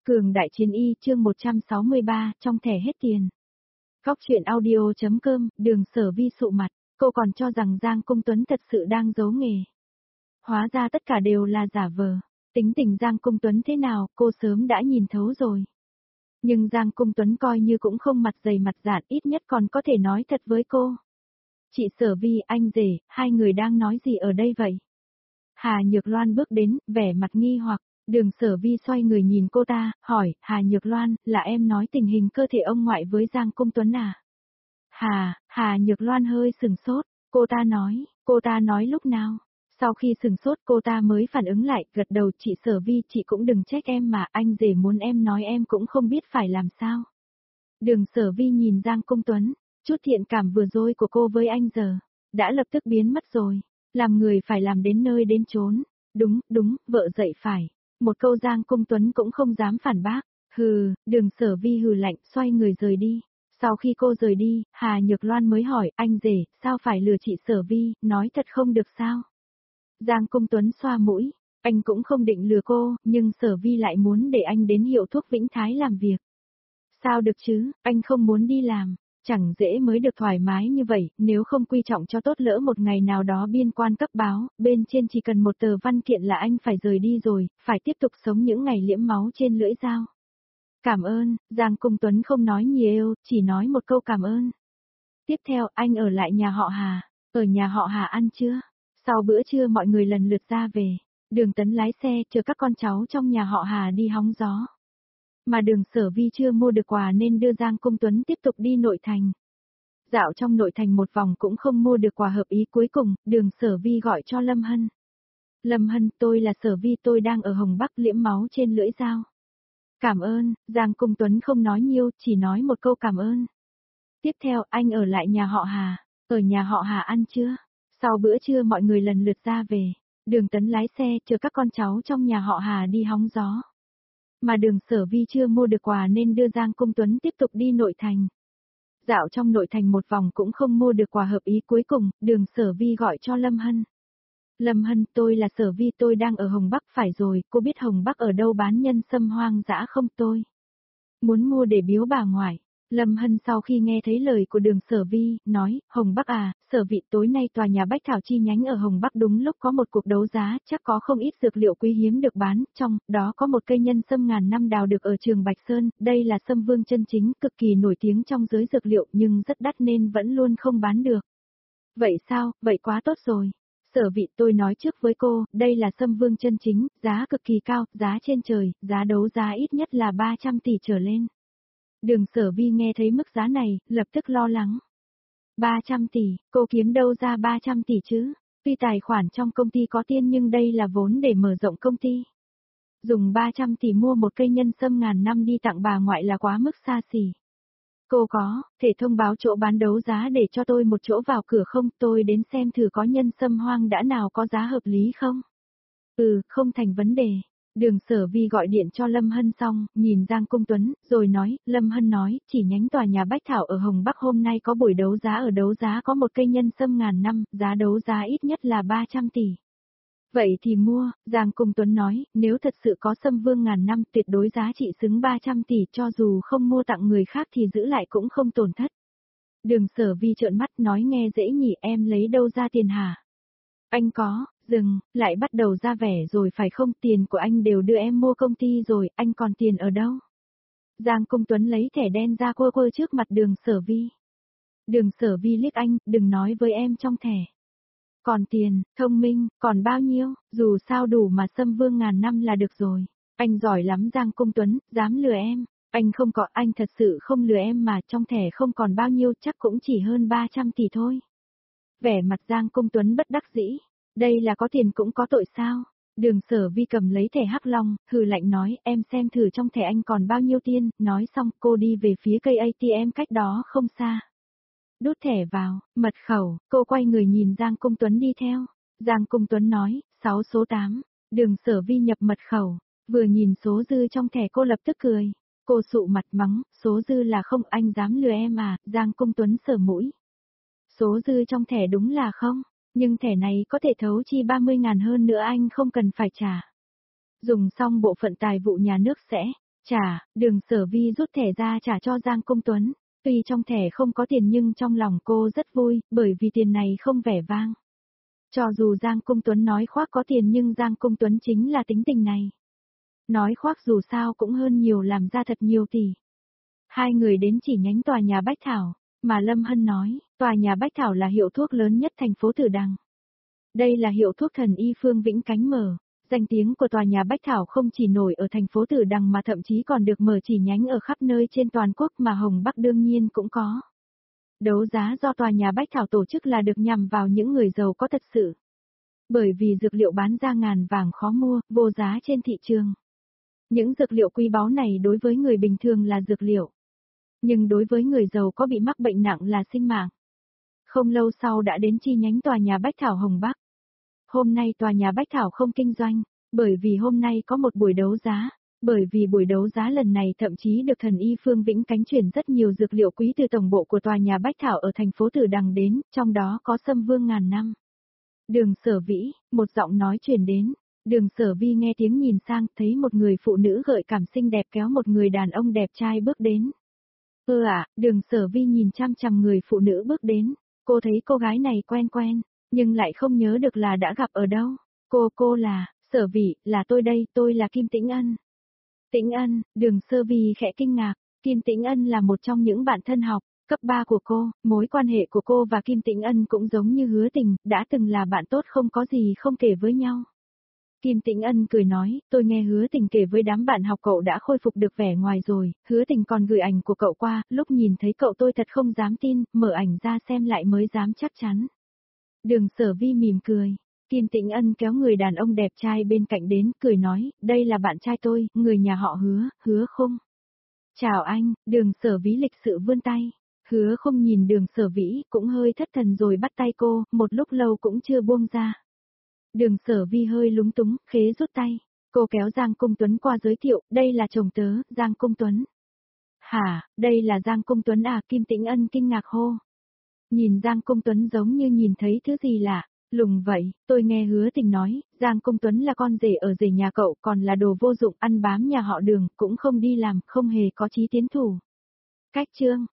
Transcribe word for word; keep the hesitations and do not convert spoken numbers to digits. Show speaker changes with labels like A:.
A: Cường đại chiến y chương một trăm sáu mươi ba, trong thẻ hết tiền. Góc truyện audio.com, Đường Sở Vi sụ mặt, cô còn cho rằng Giang Cung Tuấn thật sự đang giấu nghề. Hóa ra tất cả đều là giả vờ. Tính tình Giang Cung Tuấn thế nào, cô sớm đã nhìn thấu rồi. Nhưng Giang Cung Tuấn coi như cũng không mặt dày mặt dạn, ít nhất còn có thể nói thật với cô. Chị Sở Vi, anh rể, hai người đang nói gì ở đây vậy? Hà Nhược Loan bước đến, vẻ mặt nghi hoặc. Đường Sở Vi xoay người nhìn cô ta, hỏi, Hà Nhược Loan, là em nói tình hình cơ thể ông ngoại với Giang Cung Tuấn à? Hà, Hà Nhược Loan hơi sừng sốt, cô ta nói, cô ta nói lúc nào? Sau khi sừng sốt cô ta mới phản ứng lại, gật đầu, chị Sở Vi, chị cũng đừng trách em mà, anh rể muốn em nói em cũng không biết phải làm sao. Đường Sở Vi nhìn Giang Cung Tuấn, chút thiện cảm vừa rồi của cô với anh giờ, đã lập tức biến mất rồi, làm người phải làm đến nơi đến chốn, đúng, đúng, vợ dạy phải. Một câu Giang Cung Tuấn cũng không dám phản bác, hừ, Đường Sở Vi hừ lạnh, xoay người rời đi. Sau khi cô rời đi, Hà Nhược Loan mới hỏi, anh rể, sao phải lừa chị Sở Vi, nói thật không được sao? Giang Cung Tuấn xoa mũi, anh cũng không định lừa cô, nhưng Sở Vi lại muốn để anh đến hiệu thuốc Vĩnh Thái làm việc. Sao được chứ, anh không muốn đi làm, chẳng dễ mới được thoải mái như vậy, nếu không quy trọng cho tốt lỡ một ngày nào đó biên quan cấp báo, bên trên chỉ cần một tờ văn kiện là anh phải rời đi rồi, phải tiếp tục sống những ngày liễm máu trên lưỡi dao. Cảm ơn, Giang Cung Tuấn không nói nhiều, chỉ nói một câu cảm ơn. Tiếp theo, anh ở lại nhà họ Hà, ở nhà họ Hà ăn trưa. Sau bữa trưa mọi người lần lượt ra về, Đường Tấn lái xe chờ các con cháu trong nhà họ Hà đi hóng gió. Mà Đường Sở Vi chưa mua được quà nên đưa Giang Cung Tuấn tiếp tục đi nội thành. Dạo trong nội thành một vòng cũng không mua được quà hợp ý, cuối cùng, Đường Sở Vi gọi cho Lâm Hân. Lâm Hân, tôi là Sở Vi, tôi đang ở Hồng Bắc liễm máu trên lưỡi dao. Cảm ơn, Giang Cung Tuấn không nói nhiều, chỉ nói một câu cảm ơn. Tiếp theo, anh ở lại nhà họ Hà, ở nhà họ Hà ăn trưa. Sau bữa trưa mọi người lần lượt ra về, Đường Tấn lái xe chờ các con cháu trong nhà họ Hà đi hóng gió. Mà Đường Sở Vi chưa mua được quà nên đưa Giang Cung Tuấn tiếp tục đi nội thành. Dạo trong nội thành một vòng cũng không mua được quà hợp ý, cuối cùng, Đường Sở Vi gọi cho Lâm Hân. Lâm Hân, tôi là Sở Vi, tôi đang ở Hồng Bắc. Phải rồi, cô biết Hồng Bắc ở đâu bán nhân sâm hoang dã không? Tôi muốn mua để biếu bà ngoại. Lâm Hân sau khi nghe thấy lời của Đường Sở Vi, nói, Hồng Bắc à, Sở Vi, tối nay tòa nhà Bách Thảo chi nhánh ở Hồng Bắc đúng lúc có một cuộc đấu giá, chắc có không ít dược liệu quý hiếm được bán, trong đó có một cây nhân sâm ngàn năm đào được ở trường Bạch Sơn, đây là sâm vương chân chính, cực kỳ nổi tiếng trong giới dược liệu nhưng rất đắt nên vẫn luôn không bán được. Vậy sao, vậy quá tốt rồi. Sở Vi, tôi nói trước với cô, đây là sâm vương chân chính, giá cực kỳ cao, giá trên trời, giá đấu giá ít nhất là ba trăm tỷ trở lên. Đường Sở Vi nghe thấy mức giá này, lập tức lo lắng. ba trăm tỷ, cô kiếm đâu ra ba trăm tỷ chứ? Tuy tài khoản trong công ty có tiền nhưng đây là vốn để mở rộng công ty. Dùng ba trăm tỷ mua một cây nhân sâm ngàn năm đi tặng bà ngoại là quá mức xa xỉ. Cô có thể thông báo chỗ bán đấu giá để cho tôi một chỗ vào cửa không? Tôi đến xem thử có nhân sâm hoang dã nào có giá hợp lý không? Ừ, không thành vấn đề. Đường Sở Vi gọi điện cho Lâm Hân xong, nhìn Giang Cung Tuấn, rồi nói, Lâm Hân nói, chỉ nhánh tòa nhà Bách Thảo ở Hồng Bắc hôm nay có buổi đấu giá, ở đấu giá có một cây nhân sâm ngàn năm, giá đấu giá ít nhất là ba trăm tỷ. Vậy thì mua, Giang Cung Tuấn nói, nếu thật sự có sâm vương ngàn năm tuyệt đối giá trị xứng ba trăm tỷ, cho dù không mua tặng người khác thì giữ lại cũng không tổn thất. Đường Sở Vi trợn mắt nói, nghe dễ nhỉ, em lấy đâu ra tiền hả? Anh có, dừng, lại bắt đầu ra vẻ rồi phải không? Tiền của anh đều đưa em mua công ty rồi, anh còn tiền ở đâu? Giang Cung Tuấn lấy thẻ đen ra quơ quơ trước mặt Đường Sở Vi. Đường Sở Vi liếc anh, đừng nói với em trong thẻ. Còn tiền, thông minh, còn bao nhiêu, dù sao đủ mà sâm vương ngàn năm là được rồi. Anh giỏi lắm Giang Cung Tuấn, dám lừa em. Anh không có, anh thật sự không lừa em mà, trong thẻ không còn bao nhiêu, chắc cũng chỉ hơn ba trăm tỷ thôi. Vẻ mặt Giang Cung Tuấn bất đắc dĩ. Đây là có tiền cũng có tội sao? Đường Sở Vi cầm lấy thẻ Hắc Long, hừ lạnh nói, em xem thử trong thẻ anh còn bao nhiêu tiền, nói xong cô đi về phía cây a tê em cách đó không xa. Đút thẻ vào, mật khẩu, cô quay người nhìn Giang Cung Tuấn đi theo. Giang Cung Tuấn nói, sáu số tám, Đường Sở Vi nhập mật khẩu, vừa nhìn số dư trong thẻ cô lập tức cười. Cô sụ mặt mắng, số dư là không, anh dám lừa em à? Giang Cung Tuấn sờ mũi. Số dư trong thẻ đúng là không, nhưng thẻ này có thể thấu chi ba mươi ngàn hơn nữa, anh không cần phải trả. Dùng xong bộ phận tài vụ nhà nước sẽ Trả, Đường Sở Vi rút thẻ ra trả cho Giang Công Tuấn. Tuy trong thẻ không có tiền nhưng trong lòng cô rất vui, bởi vì tiền này không vẻ vang. Cho dù Giang Công Tuấn nói khoác có tiền nhưng Giang Công Tuấn chính là tính tình này. Nói khoác dù sao cũng hơn nhiều làm ra thật nhiều tỷ. Hai người đến chỉ nhánh tòa nhà Bách Thảo, mà Lâm Hân nói, tòa nhà Bách Thảo là hiệu thuốc lớn nhất thành phố Tử Đằng. Đây là hiệu thuốc thần y Phương Vĩnh Cánh mở. Danh tiếng của tòa nhà Bách Thảo không chỉ nổi ở thành phố Tử Đằng mà thậm chí còn được mở chỉ nhánh ở khắp nơi trên toàn quốc mà Hồng Bắc đương nhiên cũng có. Đấu giá do tòa nhà Bách Thảo tổ chức là được nhằm vào những người giàu có thật sự. Bởi vì dược liệu bán ra ngàn vàng khó mua, vô giá trên thị trường. Những dược liệu quý báu này đối với người bình thường là dược liệu. Nhưng đối với người giàu có bị mắc bệnh nặng là sinh mạng. Không lâu sau đã đến chi nhánh tòa nhà Bách Thảo Hồng Bắc. Hôm nay tòa nhà Bách Thảo không kinh doanh, bởi vì hôm nay có một buổi đấu giá. Bởi vì buổi đấu giá lần này thậm chí được thần y Phương Vĩnh Cánh chuyển rất nhiều dược liệu quý từ tổng bộ của tòa nhà Bách Thảo ở thành phố Tử Đằng đến, trong đó có sâm vương ngàn năm. Đường Sở Vĩ, một giọng nói truyền đến. Đường Sở Vi nghe tiếng nhìn sang, thấy một người phụ nữ gợi cảm xinh đẹp kéo một người đàn ông đẹp trai bước đến. Ừ ạ, Đường Sở Vi nhìn chăm chăm người phụ nữ bước đến. Cô thấy cô gái này quen quen, nhưng lại không nhớ được là đã gặp ở đâu. Cô, cô là, Sở Vĩ, là tôi đây, tôi là Kim Tĩnh Ân. Tĩnh Ân, Đường Sở Vi khẽ kinh ngạc, Kim Tĩnh Ân là một trong những bạn thân học, cấp ba của cô, mối quan hệ của cô và Kim Tĩnh Ân cũng giống như Hứa Tình, đã từng là bạn tốt không có gì không kể với nhau. Kim Tĩnh Ân cười nói, tôi nghe Hứa Tình kể với đám bạn học cậu đã khôi phục được vẻ ngoài rồi, Hứa Tình còn gửi ảnh của cậu qua, lúc nhìn thấy cậu tôi thật không dám tin, mở ảnh ra xem lại mới dám chắc chắn. Đường Sở Vi mỉm cười, Kim Tĩnh Ân kéo người đàn ông đẹp trai bên cạnh đến, cười nói, đây là bạn trai tôi, người nhà họ Hứa, Hứa Khung. Chào anh, Đường Sở Vĩ lịch sự vươn tay, Hứa Khung nhìn Đường Sở Vĩ cũng hơi thất thần rồi bắt tay cô, một lúc lâu cũng chưa buông ra. Đường Sở Vi hơi lúng túng, khế rút tay. Cô kéo Giang Công Tuấn qua giới thiệu, đây là chồng tớ, Giang Công Tuấn. Hả, đây là Giang Công Tuấn à, Kim Tĩnh Ân kinh ngạc hô. Nhìn Giang Công Tuấn giống như nhìn thấy thứ gì lạ, lùng vậy, tôi nghe Hứa Tình nói, Giang Công Tuấn là con rể ở rể nhà cậu còn là đồ vô dụng ăn bám nhà họ Đường, cũng không đi làm, không hề có chí tiến thủ. Cách chương.